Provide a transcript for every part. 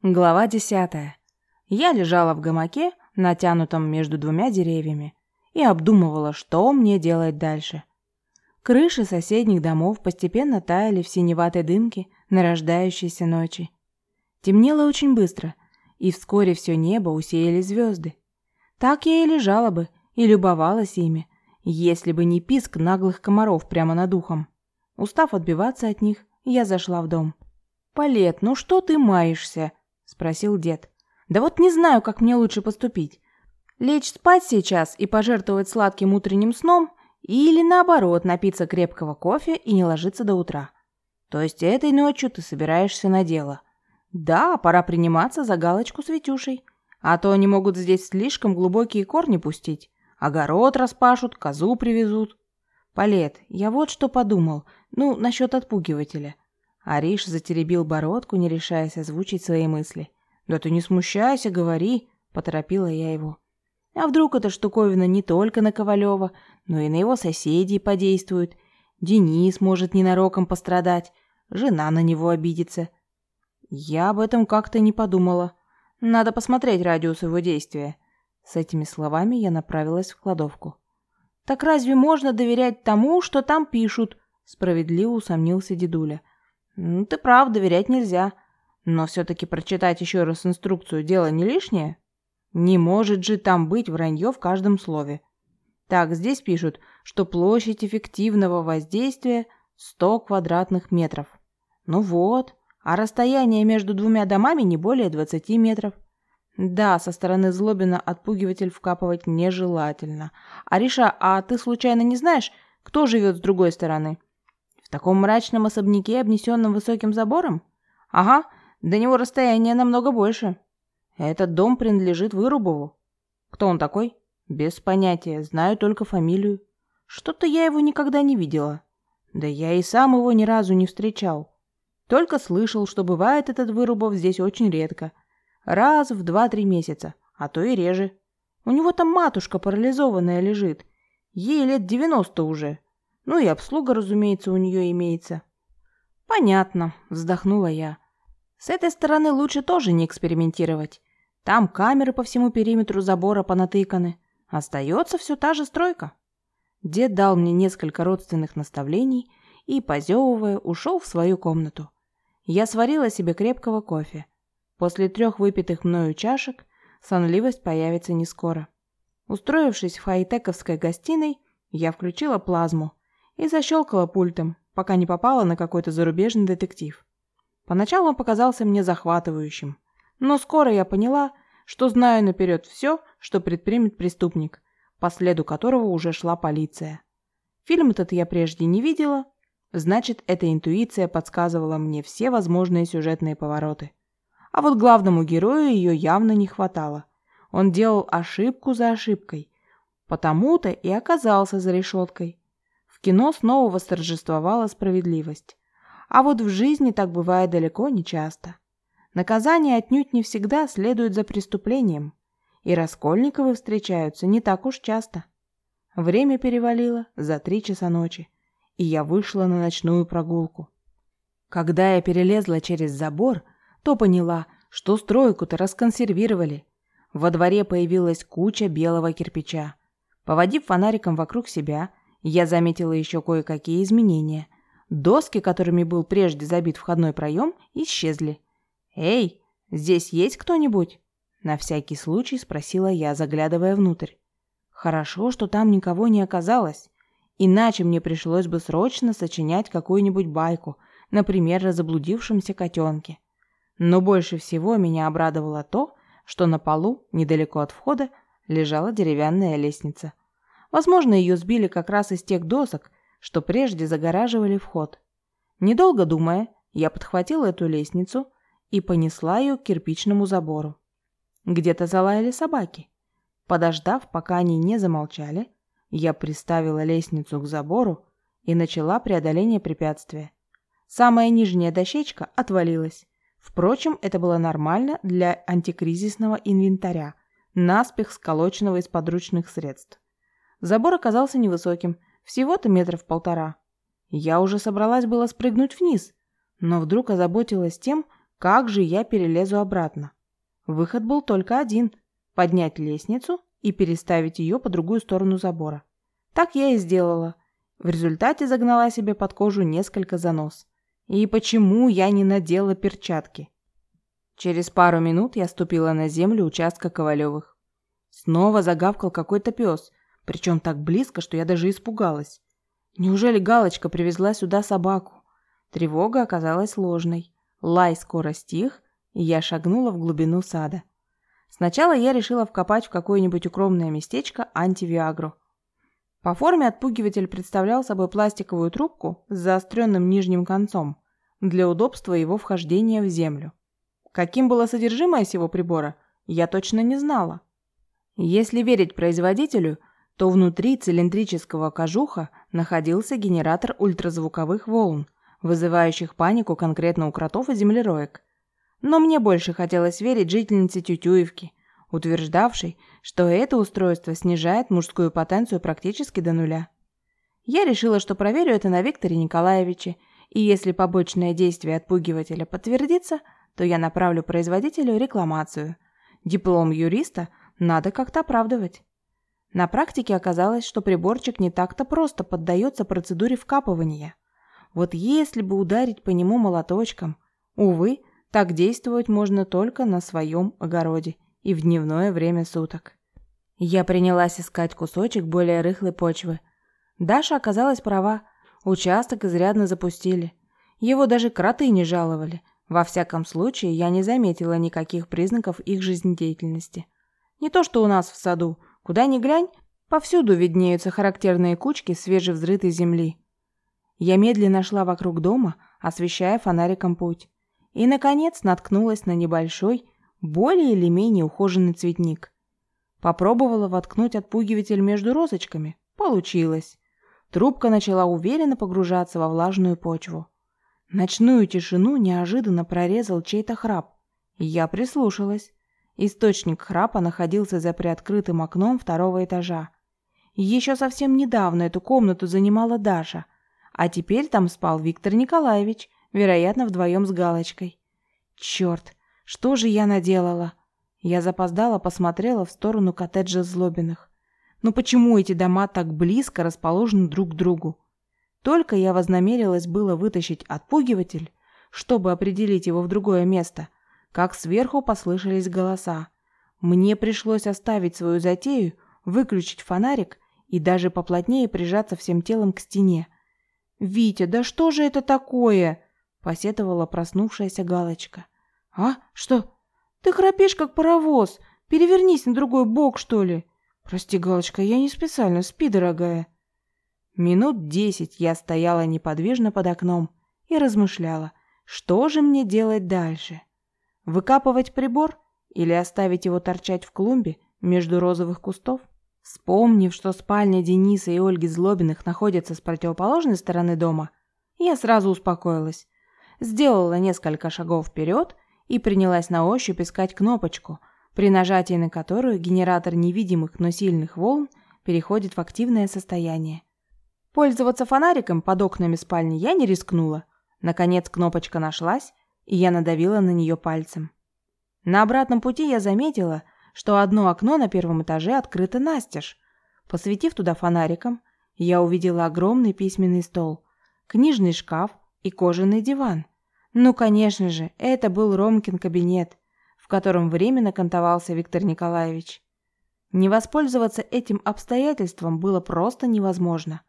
Глава 10. Я лежала в гамаке, натянутом между двумя деревьями, и обдумывала, что мне делать дальше. Крыши соседних домов постепенно таяли в синеватой дымке нарождающейся ночи. Темнело очень быстро, и вскоре все небо усеяли звезды. Так я и лежала бы и любовалась ими, если бы не писк наглых комаров прямо над ухом. Устав отбиваться от них, я зашла в дом. «Палет, ну что ты маешься?» — спросил дед. «Да вот не знаю, как мне лучше поступить. Лечь спать сейчас и пожертвовать сладким утренним сном, или наоборот напиться крепкого кофе и не ложиться до утра. То есть этой ночью ты собираешься на дело. Да, пора приниматься за галочку с Витюшей, а то они могут здесь слишком глубокие корни пустить. Огород распашут, козу привезут. Палет, я вот что подумал, насчет отпугивателя». Ариш затеребил бородку, не решаясь озвучить свои мысли. «Да ты не смущайся, говори», — поторопила я его. «А вдруг эта штуковина не только на Ковалева, но и на его соседей подействует? Денис может ненароком пострадать, жена на него обидится». Я об этом как-то не подумала. Надо посмотреть радиус его действия. С этими словами я направилась в кладовку. «Так разве можно доверять тому, что там пишут?» — справедливо усомнился дедуля. «Ты прав, доверять нельзя. Но все-таки прочитать еще раз инструкцию дело не лишнее. Не может же там быть вранье в каждом слове. Так, здесь пишут, что площадь эффективного воздействия 100 квадратных метров. Ну вот, а расстояние между двумя домами не более 20 метров. Да, со стороны Злобина отпугиватель вкапывать нежелательно. Ариша, а ты случайно не знаешь, кто живет с другой стороны? В таком мрачном особняке, обнесенном высоким забором? Ага, до него расстояние намного больше. Этот дом принадлежит Вырубову. Кто он такой? Без понятия, знаю только фамилию. Что-то я его никогда не видела. Да я и сам его ни разу не встречал. Только слышал, что бывает этот Вырубов здесь очень редко. Раз в 2-3 месяца, а то и реже. У него там матушка парализованная лежит. Ей лет 90 уже. Ну и обслуга, разумеется, у нее имеется. Понятно, вздохнула я. С этой стороны лучше тоже не экспериментировать. Там камеры по всему периметру забора понатыканы. Остается все та же стройка. Дед дал мне несколько родственных наставлений и, позевывая, ушел в свою комнату. Я сварила себе крепкого кофе. После 3 выпитых мною чашек сонливость появится не скоро. Устроившись в хай-тековской гостиной, я включила плазму и защелкала пультом, пока не попала на какой-то зарубежный детектив. Поначалу он показался мне захватывающим, но скоро я поняла, что знаю наперед все, что предпримет преступник, по следу которого уже шла полиция. Фильм этот я прежде не видела, значит, эта интуиция подсказывала мне все возможные сюжетные повороты. А вот главному герою ее явно не хватало. Он делал ошибку за ошибкой, потому-то и оказался за решеткой. В кино снова восторжествовала справедливость. А вот в жизни так бывает далеко не часто. Наказание отнюдь не всегда следует за преступлением, и Раскольниковы встречаются не так уж часто. Время перевалило за 3 часа ночи, и я вышла на ночную прогулку. Когда я перелезла через забор, то поняла, что стройку-то расконсервировали. Во дворе появилась куча белого кирпича. Поводив фонариком вокруг себя, я заметила еще кое-какие изменения. Доски, которыми был прежде забит входной проем, исчезли. «Эй, здесь есть кто-нибудь?» На всякий случай спросила я, заглядывая внутрь. Хорошо, что там никого не оказалось, иначе мне пришлось бы срочно сочинять какую-нибудь байку, например, о заблудившемся котенке. Но больше всего меня обрадовало то, что на полу, недалеко от входа, лежала деревянная лестница. Возможно, ее сбили как раз из тех досок, что прежде загораживали вход. Недолго думая, я подхватила эту лестницу и понесла ее к кирпичному забору. Где-то залаяли собаки. Подождав, пока они не замолчали, я приставила лестницу к забору и начала преодоление препятствия. Самая нижняя дощечка отвалилась. Впрочем, это было нормально для антикризисного инвентаря, наспех сколоченного из подручных средств. Забор оказался невысоким, всего-то 1,5 метра. Я уже собралась было спрыгнуть вниз, но вдруг озаботилась тем, Как же я перелезу обратно? Выход был только один – поднять лестницу и переставить ее по другую сторону забора. Так я и сделала. В результате загнала себе под кожу несколько занос. И почему я не надела перчатки? Через пару минут я ступила на землю участка Ковалевых. Снова загавкал какой-то пес, причем так близко, что я даже испугалась. Неужели Галочка привезла сюда собаку? Тревога оказалась ложной. Лай скоро стих, и я шагнула в глубину сада. Сначала я решила вкопать в какое-нибудь укромное местечко антивиагру. По форме отпугиватель представлял собой пластиковую трубку с заостренным нижним концом для удобства его вхождения в землю. Каким было содержимое сего прибора, я точно не знала. Если верить производителю, то внутри цилиндрического кожуха находился генератор ультразвуковых волн, вызывающих панику конкретно у кротов и землероек. Но мне больше хотелось верить жительнице Тютюевки, утверждавшей, что это устройство снижает мужскую потенцию практически до нуля. Я решила, что проверю это на Викторе Николаевиче, и если побочное действие отпугивателя подтвердится, то я направлю производителю рекламацию. Диплом юриста надо как-то оправдывать. На практике оказалось, что приборчик не так-то просто поддается процедуре вкапывания. Вот если бы ударить по нему молоточком, увы, так действовать можно только на своем огороде и в дневное время суток. Я принялась искать кусочек более рыхлой почвы. Даша оказалась права, участок изрядно запустили. Его даже кроты не жаловали. Во всяком случае, я не заметила никаких признаков их жизнедеятельности. Не то что у нас в саду. Куда ни глянь, повсюду виднеются характерные кучки свежевзрытой земли. Я медленно шла вокруг дома, освещая фонариком путь. И, наконец, наткнулась на небольшой, более или менее ухоженный цветник. Попробовала воткнуть отпугиватель между розочками. Получилось. Трубка начала уверенно погружаться во влажную почву. Ночную тишину неожиданно прорезал чей-то храп. Я прислушалась. Источник храпа находился за приоткрытым окном второго этажа. Еще совсем недавно эту комнату занимала Даша, а теперь там спал Виктор Николаевич, вероятно, вдвоем с Галочкой. Черт, что же я наделала? Я запоздала посмотрела в сторону коттеджа Злобиных. Ну почему эти дома так близко расположены друг к другу? Только я вознамерилась было вытащить отпугиватель, чтобы определить его в другое место, как сверху послышались голоса. Мне пришлось оставить свою затею, выключить фонарик и даже поплотнее прижаться всем телом к стене. «Витя, да что же это такое?» – посетовала проснувшаяся Галочка. «А? Что? Ты храпишь, как паровоз. Перевернись на другой бок, что ли?» «Прости, Галочка, я не специально. Спи, дорогая». Минут 10 я стояла неподвижно под окном и размышляла, что же мне делать дальше. Выкапывать прибор или оставить его торчать в клумбе между розовых кустов? Вспомнив, что спальня Дениса и Ольги Злобиных находится с противоположной стороны дома, я сразу успокоилась. Сделала несколько шагов вперед и принялась на ощупь искать кнопочку, при нажатии на которую генератор невидимых, но сильных волн переходит в активное состояние. Пользоваться фонариком под окнами спальни я не рискнула. Наконец кнопочка нашлась, и я надавила на нее пальцем. На обратном пути я заметила, что одно окно на первом этаже открыто настежь. Посветив туда фонариком, я увидела огромный письменный стол, книжный шкаф и кожаный диван. Ну, конечно же, это был Ромкин кабинет, в котором временно кантовался Виктор Николаевич. Не воспользоваться этим обстоятельством было просто невозможно.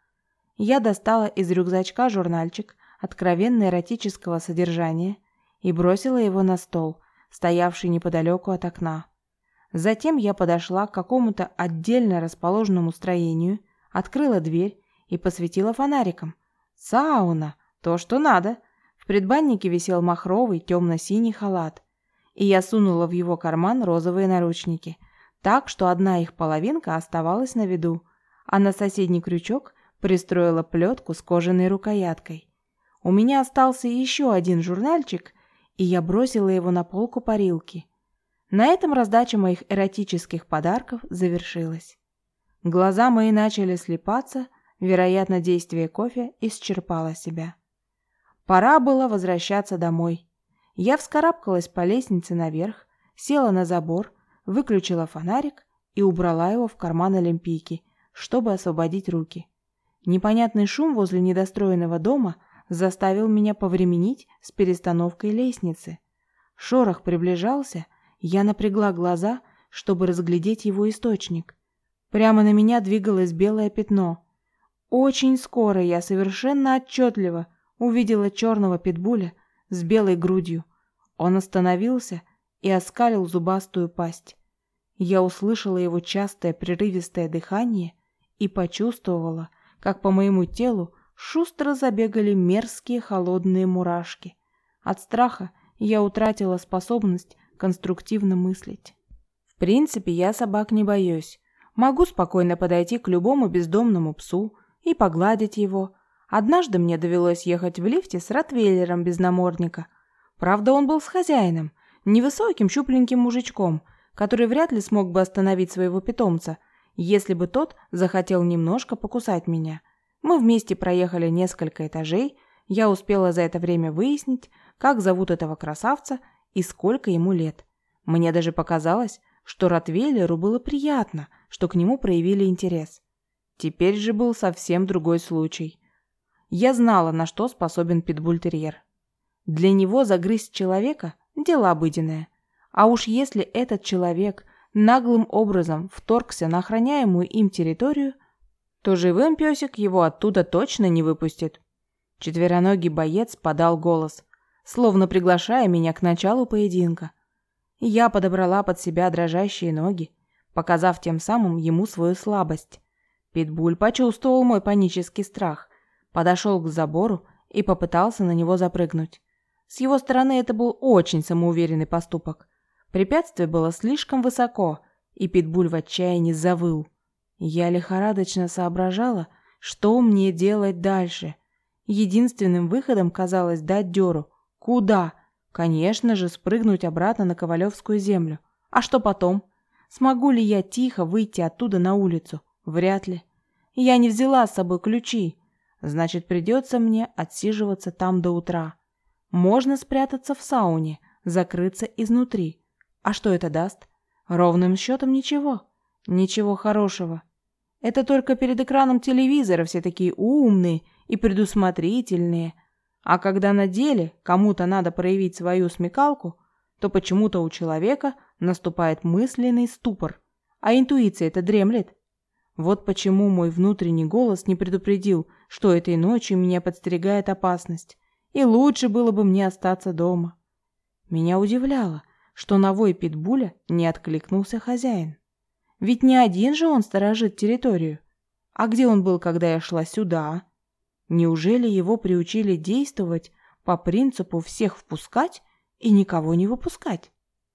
Я достала из рюкзачка журнальчик откровенно эротического содержания и бросила его на стол, стоявший неподалеку от окна. Затем я подошла к какому-то отдельно расположенному строению, открыла дверь и посветила фонариком. Сауна! То, что надо! В предбаннике висел махровый темно-синий халат, и я сунула в его карман розовые наручники, так, что одна их половинка оставалась на виду, а на соседний крючок пристроила плетку с кожаной рукояткой. У меня остался еще один журнальчик, и я бросила его на полку парилки. На этом раздача моих эротических подарков завершилась. Глаза мои начали слипаться, вероятно, действие кофе исчерпало себя. Пора было возвращаться домой. Я вскарабкалась по лестнице наверх, села на забор, выключила фонарик и убрала его в карман олимпийки, чтобы освободить руки. Непонятный шум возле недостроенного дома заставил меня повременить с перестановкой лестницы. Шорох приближался, я напрягла глаза, чтобы разглядеть его источник. Прямо на меня двигалось белое пятно. Очень скоро я совершенно отчетливо увидела черного питбуля с белой грудью. Он остановился и оскалил зубастую пасть. Я услышала его частое прерывистое дыхание и почувствовала, как по моему телу шустро забегали мерзкие холодные мурашки. От страха я утратила способность конструктивно мыслить. В принципе, я собак не боюсь. Могу спокойно подойти к любому бездомному псу и погладить его. Однажды мне довелось ехать в лифте с ротвейлером без намордника. Правда, он был с хозяином, невысоким щупленьким мужичком, который вряд ли смог бы остановить своего питомца, если бы тот захотел немножко покусать меня. Мы вместе проехали несколько этажей, я успела за это время выяснить, как зовут этого красавца и сколько ему лет. Мне даже показалось, что ротвейлеру было приятно, что к нему проявили интерес. Теперь же был совсем другой случай. Я знала, на что способен питбуль-терьер. Для него загрызть человека – дело обыденное. А уж если этот человек наглым образом вторгся на охраняемую им территорию, то живым песик его оттуда точно не выпустит. Четвероногий боец подал голос, словно приглашая меня к началу поединка. Я подобрала под себя дрожащие ноги, показав тем самым ему свою слабость. Питбуль почувствовал мой панический страх, подошел к забору и попытался на него запрыгнуть. С его стороны это был очень самоуверенный поступок. Препятствие было слишком высоко, и питбуль в отчаянии завыл. Я лихорадочно соображала, что мне делать дальше. Единственным выходом казалось дать дёру. Куда? Конечно же, спрыгнуть обратно на Ковалевскую землю. А что потом? Смогу ли я тихо выйти оттуда на улицу? Вряд ли. Я не взяла с собой ключи. Значит, придется мне отсиживаться там до утра. Можно спрятаться в сауне, закрыться изнутри. А что это даст? Ровным счетом ничего. Ничего хорошего. Это только перед экраном телевизора все такие умные и предусмотрительные. А когда на деле кому-то надо проявить свою смекалку, то почему-то у человека наступает мысленный ступор, а интуиция-то дремлет. Вот почему мой внутренний голос не предупредил, что этой ночью меня подстерегает опасность, и лучше было бы мне остаться дома. Меня удивляло, что на вой питбуля не откликнулся хозяин. Ведь не один же он сторожит территорию. А где он был, когда я шла сюда? Неужели его приучили действовать по принципу всех впускать и никого не выпускать?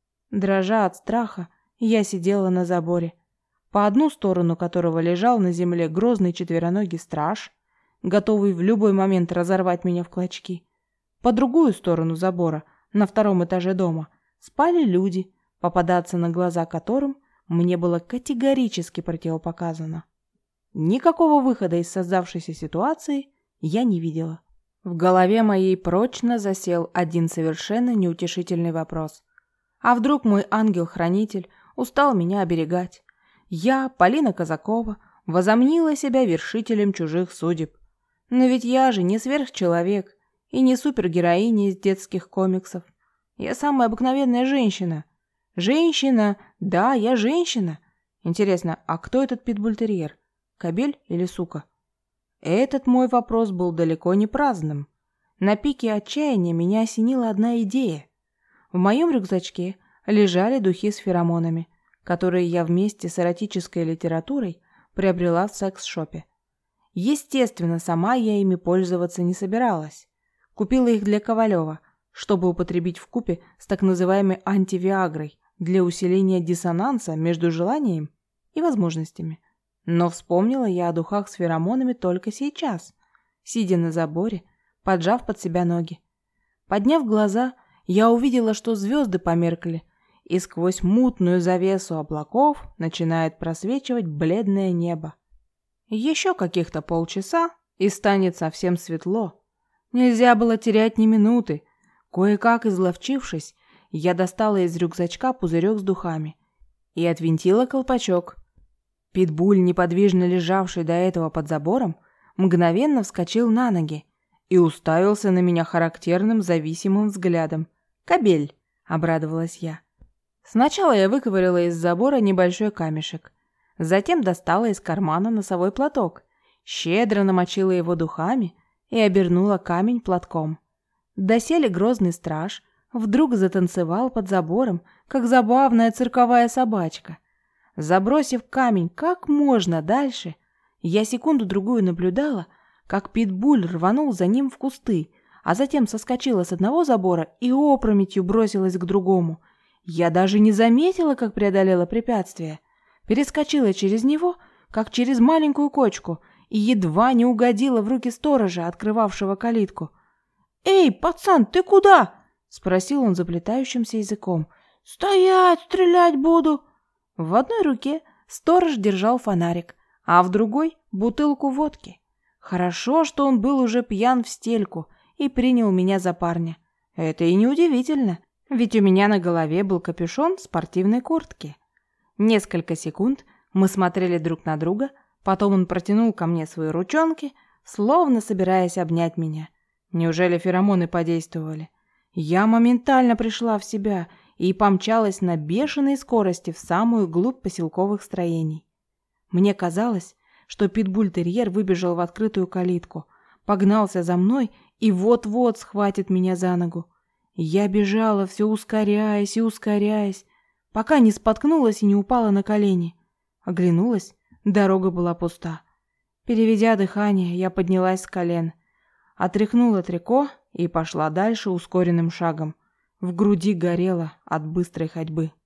Дрожа от страха, я сидела на заборе, по одну сторону которого лежал на земле грозный четвероногий страж, готовый в любой момент разорвать меня в клочки. По другую сторону забора, на втором этаже дома, спали люди, попадаться на глаза которым мне было категорически противопоказано. Никакого выхода из создавшейся ситуации я не видела. В голове моей прочно засел один совершенно неутешительный вопрос. А вдруг мой ангел-хранитель устал меня оберегать? Я, Полина Казакова, возомнила себя вершителем чужих судеб. Но ведь я же не сверхчеловек и не супергероиня из детских комиксов. Я самая обыкновенная женщина. Женщина, да, я женщина. Интересно, а кто этот питбуль-терьер? Кобель или сука? Этот мой вопрос был далеко не праздным. На пике отчаяния меня осенила одна идея. В моем рюкзачке лежали духи с феромонами, которые я вместе с эротической литературой приобрела в секс-шопе. Естественно, сама я ими пользоваться не собиралась. Купила их для Ковалева, чтобы употребить вкупе с так называемой антивиагрой для усиления диссонанса между желанием и возможностями. Но вспомнила я о духах с феромонами только сейчас, сидя на заборе, поджав под себя ноги. Подняв глаза, я увидела, что звезды померкли, и сквозь мутную завесу облаков начинает просвечивать бледное небо. Еще каких-то полчаса, и станет совсем светло. Нельзя было терять ни минуты. Кое-как изловчившись, я достала из рюкзачка пузырек с духами и отвинтила колпачок. Питбуль, неподвижно лежавший до этого под забором, мгновенно вскочил на ноги и уставился на меня характерным зависимым взглядом. «Кобель!» — обрадовалась я. Сначала я выковыряла из забора небольшой камешек, затем достала из кармана носовой платок, щедро намочила его духами и обернула камень платком. Доселе грозный страж вдруг затанцевал под забором, как забавная цирковая собачка. Забросив камень как можно дальше, я секунду-другую наблюдала, как Питбуль рванул за ним в кусты, а затем соскочила с одного забора и опрометью бросилась к другому. Я даже не заметила, как преодолела препятствие. Перескочила через него, как через маленькую кочку, и едва не угодила в руки сторожа, открывавшего калитку. «Эй, пацан, ты куда?» — спросил он заплетающимся языком. «Стоять, стрелять буду!» В одной руке сторож держал фонарик, а в другой — бутылку водки. Хорошо, что он был уже пьян в стельку и принял меня за парня. Это и неудивительно, ведь у меня на голове был капюшон спортивной куртки. Несколько секунд мы смотрели друг на друга, потом он протянул ко мне свои ручонки, словно собираясь обнять меня. Неужели феромоны подействовали? Я моментально пришла в себя и помчалась на бешеной скорости в самую глубь поселковых строений. Мне казалось, что питбуль-терьер выбежал в открытую калитку, погнался за мной и вот-вот схватит меня за ногу. Я бежала, все ускоряясь и ускоряясь, пока не споткнулась и не упала на колени. Оглянулась, дорога была пуста. Переведя дыхание, я поднялась с колен, отряхнула трико и пошла дальше ускоренным шагом. В груди горело от быстрой ходьбы.